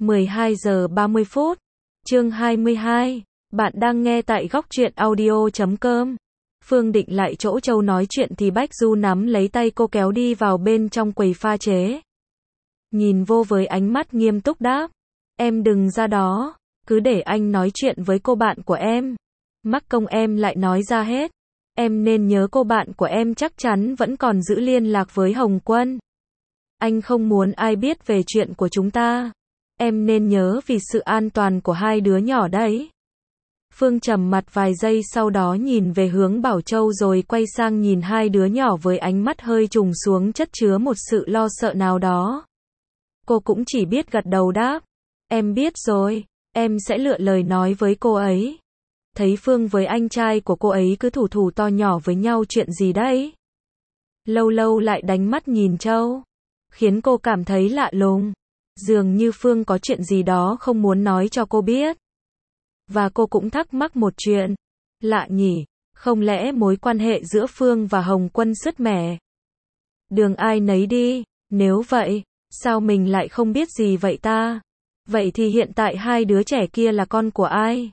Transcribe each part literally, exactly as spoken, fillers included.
mười hai giờ ba mươi phút. Chương hai mươi hai. Bạn đang nghe tại góc truyện audio chấm com. Phương định lại chỗ Châu nói chuyện thì Bách Du nắm lấy tay cô kéo đi vào bên trong quầy pha chế. Nhìn vô với ánh mắt nghiêm túc đáp. Em đừng ra đó, cứ để anh nói chuyện với cô bạn của em. Mắc công em lại nói ra hết. Em nên nhớ cô bạn của em chắc chắn vẫn còn giữ liên lạc với Hồng Quân. Anh không muốn ai biết về chuyện của chúng ta. Em nên nhớ vì sự an toàn của hai đứa nhỏ đấy. Phương trầm mặt vài giây sau đó nhìn về hướng Bảo Châu rồi quay sang nhìn hai đứa nhỏ với ánh mắt hơi trùng xuống chất chứa một sự lo sợ nào đó. Cô cũng chỉ biết gật đầu đáp. Em biết rồi, em sẽ lựa lời nói với cô ấy. Thấy Phương với anh trai của cô ấy cứ thủ thủ to nhỏ với nhau chuyện gì đấy. Lâu lâu lại đánh mắt nhìn Châu, khiến cô cảm thấy lạ lùng. Dường như Phương có chuyện gì đó không muốn nói cho cô biết. Và cô cũng thắc mắc một chuyện. Lạ nhỉ, không lẽ mối quan hệ giữa Phương và Hồng Quân sứt mẻ? Đường ai nấy đi, nếu vậy, sao mình lại không biết gì vậy ta? Vậy thì hiện tại hai đứa trẻ kia là con của ai?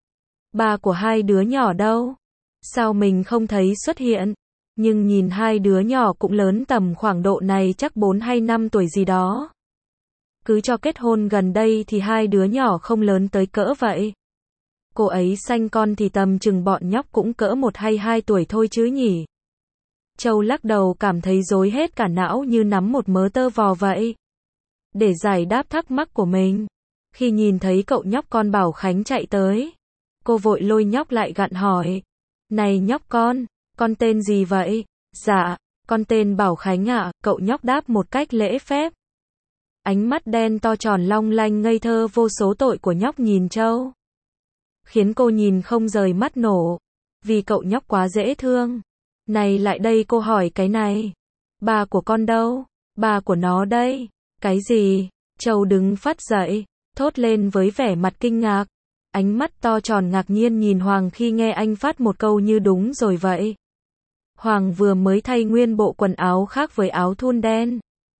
Ba của hai đứa nhỏ đâu? Sao mình không thấy xuất hiện? Nhưng nhìn hai đứa nhỏ cũng lớn tầm khoảng độ này chắc bốn hay năm tuổi gì đó. Cứ cho kết hôn gần đây thì hai đứa nhỏ không lớn tới cỡ vậy. Cô ấy sanh con thì tầm chừng bọn nhóc cũng cỡ một hay hai tuổi thôi chứ nhỉ? Châu lắc đầu cảm thấy rối hết cả não như nắm một mớ tơ vò vậy. Để giải đáp thắc mắc của mình, khi nhìn thấy cậu nhóc con Bảo Khánh chạy tới, cô vội lôi nhóc lại gặn hỏi. Này nhóc con, con tên gì vậy? Dạ, con tên Bảo Khánh ạ, cậu nhóc đáp một cách lễ phép. Ánh mắt đen to tròn long lanh ngây thơ vô số tội của nhóc nhìn Châu, khiến cô nhìn không rời mắt nổ, vì cậu nhóc quá dễ thương. Này lại đây cô hỏi cái này. Bà của con đâu? Bà của nó đây. Cái gì? Châu đứng phát dậy, thốt lên với vẻ mặt kinh ngạc. Ánh mắt to tròn ngạc nhiên nhìn Hoàng khi nghe anh phát một câu như đúng rồi vậy. Hoàng vừa mới thay nguyên bộ quần áo khác với áo thun đen,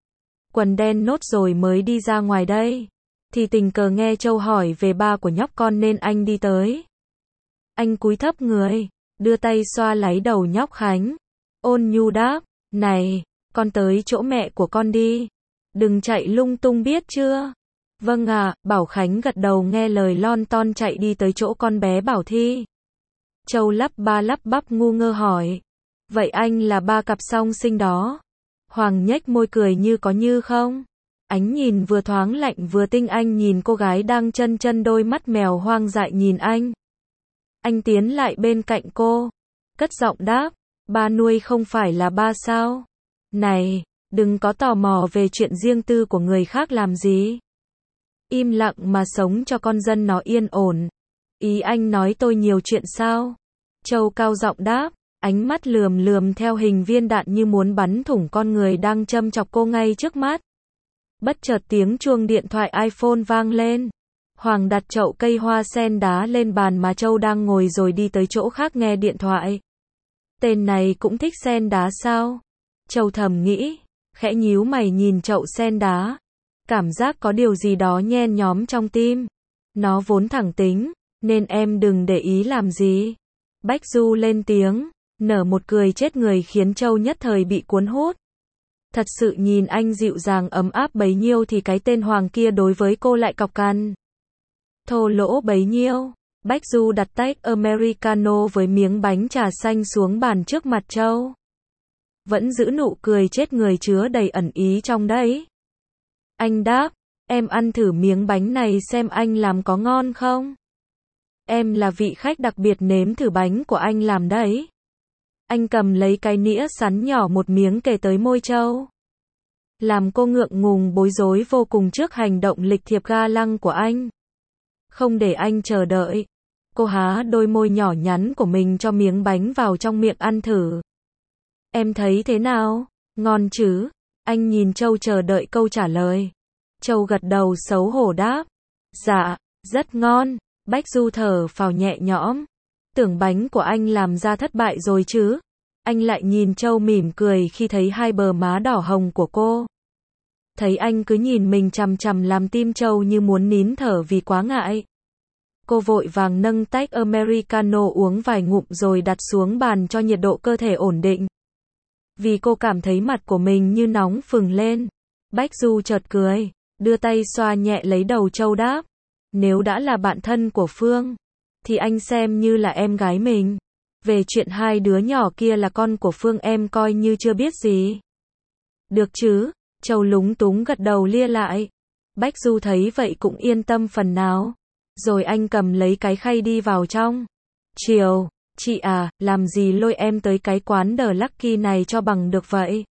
quần đen nốt rồi mới đi ra ngoài đây. Thì tình cờ nghe Châu hỏi về ba của nhóc con nên anh đi tới. Anh cúi thấp người, đưa tay xoa lấy đầu nhóc Khánh. Ôn nhu đáp, này, con tới chỗ mẹ của con đi. Đừng chạy lung tung biết chưa? Vâng ạ, Bảo Khánh gật đầu nghe lời lon ton chạy đi tới chỗ con bé Bảo Thi. Châu lắp ba lắp bắp ngu ngơ hỏi. Vậy anh là ba cặp song sinh đó? Hoàng nhếch môi cười như có như không. Ánh nhìn vừa thoáng lạnh vừa tinh anh nhìn cô gái đang chân chân đôi mắt mèo hoang dại nhìn anh. Anh tiến lại bên cạnh cô, cất giọng đáp, ba nuôi không phải là ba sao? Này, đừng có tò mò về chuyện riêng tư của người khác làm gì. Im lặng mà sống cho con dân nó yên ổn. Ý anh nói tôi nhiều chuyện sao? Châu cao giọng đáp, ánh mắt lườm lườm theo hình viên đạn như muốn bắn thủng con người đang châm chọc cô ngay trước mắt. Bất chợt tiếng chuông điện thoại iPhone vang lên. Hoàng đặt chậu cây hoa sen đá lên bàn mà Châu đang ngồi rồi đi tới chỗ khác nghe điện thoại. Tên này cũng thích sen đá sao? Châu thầm nghĩ, khẽ nhíu mày nhìn chậu sen đá. Cảm giác có điều gì đó nhen nhóm trong tim. Nó vốn thẳng tính, nên em đừng để ý làm gì. Bách Du lên tiếng, nở một cười chết người khiến Châu nhất thời bị cuốn hút. Thật sự nhìn anh dịu dàng ấm áp bấy nhiêu thì cái tên Hoàng kia đối với cô lại cọc cằn, thô lỗ bấy nhiêu. Bách Du đặt tách Americano với miếng bánh trà xanh xuống bàn trước mặt Châu. Vẫn giữ nụ cười chết người chứa đầy ẩn ý trong đấy. Anh đáp, em ăn thử miếng bánh này xem anh làm có ngon không? Em là vị khách đặc biệt nếm thử bánh của anh làm đấy. Anh cầm lấy cái nĩa sắn nhỏ một miếng kề tới môi Châu, làm cô ngượng ngùng bối rối vô cùng trước hành động lịch thiệp ga lăng của anh. Không để anh chờ đợi, cô há đôi môi nhỏ nhắn của mình cho miếng bánh vào trong miệng ăn thử. Em thấy thế nào? Ngon chứ? Anh nhìn Châu chờ đợi câu trả lời. Châu gật đầu xấu hổ đáp. Dạ, rất ngon. Bách Du thở phào nhẹ nhõm. Tưởng bánh của anh làm ra thất bại rồi chứ? Anh lại nhìn Châu mỉm cười khi thấy hai bờ má đỏ hồng của cô. thấy anh cứ nhìn mình chằm chằm làm tim Châu như muốn nín thở vì quá ngại. Cô vội vàng nâng tách Americano uống vài ngụm rồi đặt xuống bàn cho nhiệt độ cơ thể ổn định. Vì cô cảm thấy mặt của mình như nóng phừng lên. Bách Du chợt cười, đưa tay xoa nhẹ lấy đầu Châu đáp. Nếu đã là bạn thân của Phương, thì anh xem như là em gái mình. Về chuyện hai đứa nhỏ kia là con của Phương em coi như chưa biết gì. Được chứ, Châu lúng túng gật đầu lia lại. Bách Du thấy vậy cũng yên tâm phần nào. Rồi anh cầm lấy cái khay đi vào trong. Chiều, chị à, làm gì lôi em tới cái quán The Lucky này cho bằng được vậy?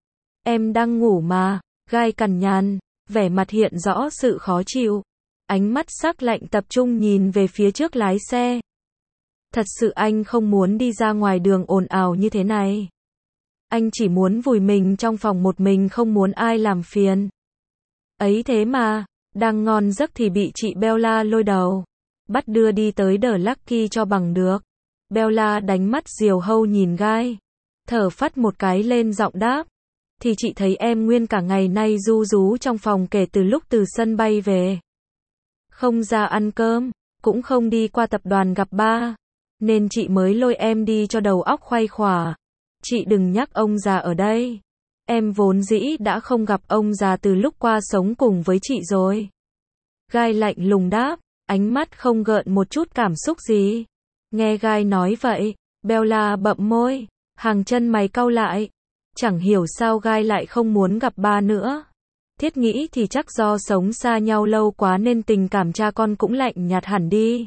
Em đang ngủ mà, Gai cằn nhằn, vẻ mặt hiện rõ sự khó chịu. Ánh mắt sắc lạnh tập trung nhìn về phía trước lái xe. Thật sự anh không muốn đi ra ngoài đường ồn ào như thế này. Anh chỉ muốn vùi mình trong phòng một mình không muốn ai làm phiền. Ấy thế mà, đang ngon giấc thì bị chị Bella lôi đầu. Bắt đưa đi tới The Lucky cho bằng được. Bella đánh mắt diều hâu nhìn Gai. Thở phắt một cái lên giọng đáp. Thì chị thấy em nguyên cả ngày nay ru rú trong phòng kể từ lúc từ sân bay về. Không ra ăn cơm, cũng không đi qua tập đoàn gặp ba. Nên chị mới lôi em đi cho đầu óc khoai khỏa. Chị đừng nhắc ông già ở đây. Em vốn dĩ đã không gặp ông già từ lúc qua sống cùng với chị rồi. Gai lạnh lùng đáp, ánh mắt không gợn một chút cảm xúc gì. Nghe Gai nói vậy, Bella bậm môi, hàng chân mày cau lại. Chẳng hiểu sao Gai lại không muốn gặp ba nữa. Thiết nghĩ thì chắc do sống xa nhau lâu quá nên tình cảm cha con cũng lạnh nhạt hẳn đi.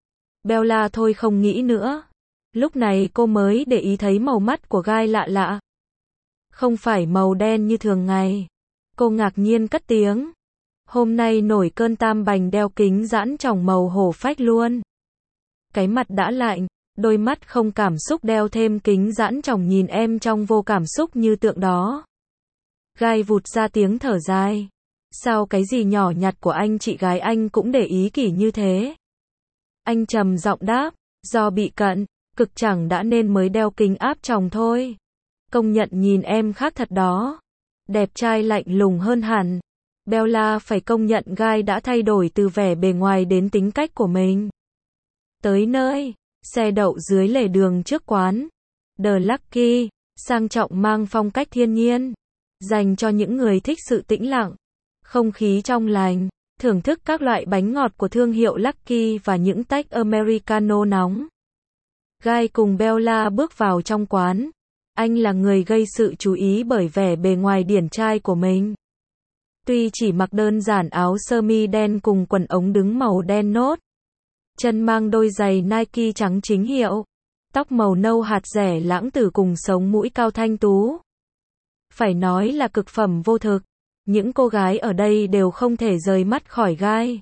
Bella thôi không nghĩ nữa. Lúc này cô mới để ý thấy màu mắt của Gai lạ lạ. Không phải màu đen như thường ngày. Cô ngạc nhiên cất tiếng. Hôm nay nổi cơn tam bành đeo kính giãn tròng màu hổ phách luôn. Cái mặt đã lạnh, đôi mắt không cảm xúc đeo thêm kính giãn tròng nhìn em trong vô cảm xúc như tượng đó. Gai vụt ra tiếng thở dài. Sao cái gì nhỏ nhặt của anh chị gái anh cũng để ý kỹ như thế? Anh trầm giọng đáp, do bị cận, cực chẳng đã nên mới đeo kính áp tròng thôi. Công nhận nhìn em khác thật đó. Đẹp trai lạnh lùng hơn hẳn. Bella phải công nhận Gai đã thay đổi từ vẻ bề ngoài đến tính cách của mình. Tới nơi, xe đậu dưới lề đường trước quán The Lucky, sang trọng mang phong cách thiên nhiên, dành cho những người thích sự tĩnh lặng, không khí trong lành, thưởng thức các loại bánh ngọt của thương hiệu Lucky và những tách Americano nóng. Gai cùng Bella bước vào trong quán. Anh là người gây sự chú ý bởi vẻ bề ngoài điển trai của mình. Tuy chỉ mặc đơn giản áo sơ mi đen cùng quần ống đứng màu đen nốt. Chân mang đôi giày Nike trắng chính hiệu. Tóc màu nâu hạt rẻ lãng tử cùng sống mũi cao thanh tú. Phải nói là cực phẩm vô thực. Những cô gái ở đây đều không thể rời mắt khỏi Gai.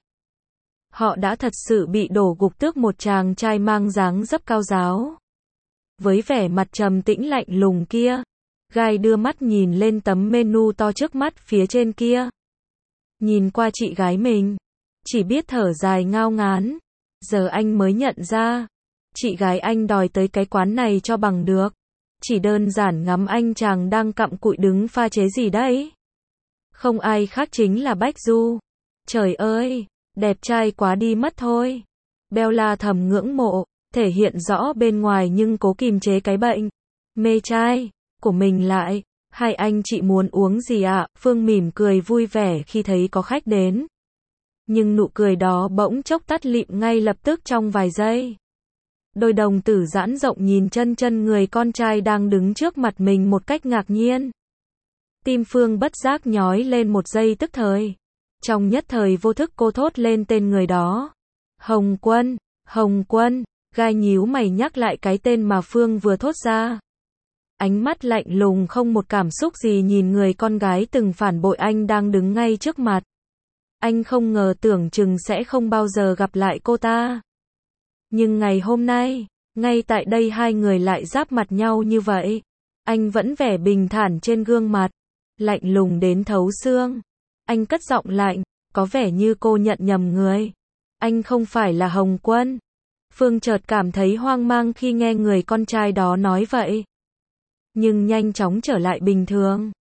Họ đã thật sự bị đổ gục trước một chàng trai mang dáng dấp cao giáo. Với vẻ mặt trầm tĩnh lạnh lùng kia, Gai đưa mắt nhìn lên tấm menu to trước mắt phía trên kia. Nhìn qua chị gái mình, chỉ biết thở dài ngao ngán. Giờ anh mới nhận ra, chị gái anh đòi tới cái quán này cho bằng được. Chỉ đơn giản ngắm anh chàng đang cặm cụi đứng pha chế gì đấy. Không ai khác chính là Bách Du. Trời ơi, đẹp trai quá đi mất thôi. Bella thầm ngưỡng mộ, thể hiện rõ bên ngoài nhưng cố kìm chế cái bệnh mê trai của mình lại. Hai anh chị muốn uống gì ạ? À? Phương mỉm cười vui vẻ khi thấy có khách đến. Nhưng nụ cười đó bỗng chốc tắt lịm ngay lập tức trong vài giây. Đôi đồng tử giãn rộng nhìn chân chân người con trai đang đứng trước mặt mình một cách ngạc nhiên. Tim Phương bất giác nhói lên một giây tức thời. Trong nhất thời vô thức cô thốt lên tên người đó. Hồng Quân, Hồng Quân. Gai nhíu mày nhắc lại cái tên mà Phương vừa thốt ra. Ánh mắt lạnh lùng không một cảm xúc gì nhìn người con gái từng phản bội anh đang đứng ngay trước mặt. Anh không ngờ tưởng chừng sẽ không bao giờ gặp lại cô ta. Nhưng ngày hôm nay, ngay tại đây hai người lại giáp mặt nhau như vậy. Anh vẫn vẻ bình thản trên gương mặt, lạnh lùng đến thấu xương. Anh cất giọng lạnh, có vẻ như cô nhận nhầm người. Anh không phải là Hồng Quân. Phương chợt cảm thấy hoang mang khi nghe người con trai đó nói vậy. Nhưng nhanh chóng trở lại bình thường.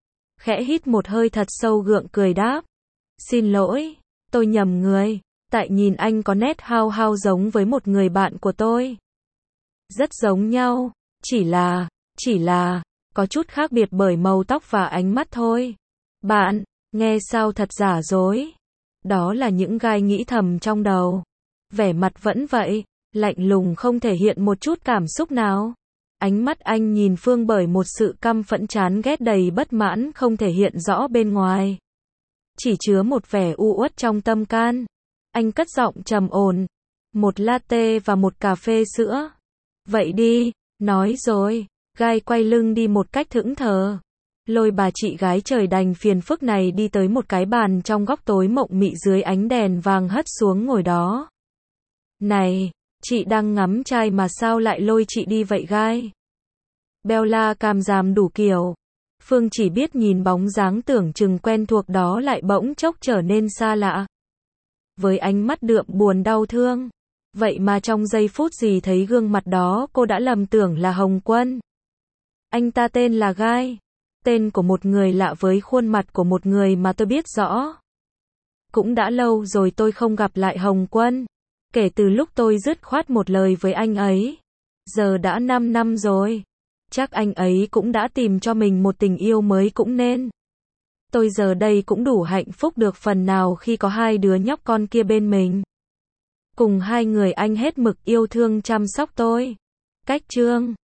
khẽ hít một hơi thật sâu gượng cười đáp. Xin lỗi, tôi nhầm người, tại nhìn anh có nét hao hao giống với một người bạn của tôi. Rất giống nhau, chỉ là, chỉ là, có chút khác biệt bởi màu tóc và ánh mắt thôi. Bạn, nghe sao thật giả dối. Đó là những gai nghĩ thầm trong đầu. Vẻ mặt vẫn vậy, lạnh lùng không thể hiện một chút cảm xúc nào. Ánh mắt anh nhìn Phương bởi một sự căm phẫn chán ghét đầy bất mãn không thể hiện rõ bên ngoài. Chỉ chứa một vẻ u uất trong tâm can. Anh cất giọng trầm ổn. Một latte và một cà phê sữa. Vậy đi, nói rồi. Gai quay lưng đi một cách thẫn thờ. Lôi bà chị gái trời đành phiền phức này đi tới một cái bàn trong góc tối mộng mị dưới ánh đèn vàng hất xuống ngồi đó. Này, chị đang ngắm trai mà sao lại lôi chị đi vậy Gai? Bella càm ràm đủ kiểu. Phương chỉ biết nhìn bóng dáng tưởng chừng quen thuộc đó lại bỗng chốc trở nên xa lạ. Với ánh mắt đượm buồn đau thương. Vậy mà trong giây phút gì thấy gương mặt đó cô đã lầm tưởng là Hồng Quân. Anh ta tên là Gai. Tên của một người lạ với khuôn mặt của một người mà tôi biết rõ. Cũng đã lâu rồi tôi không gặp lại Hồng Quân. Kể từ lúc tôi dứt khoát một lời với anh ấy. Giờ đã năm năm rồi. Chắc anh ấy cũng đã tìm cho mình một tình yêu mới cũng nên. Tôi giờ đây cũng đủ hạnh phúc được phần nào khi có hai đứa nhóc con kia bên mình. Cùng hai người anh hết mực yêu thương chăm sóc tôi. Cách chương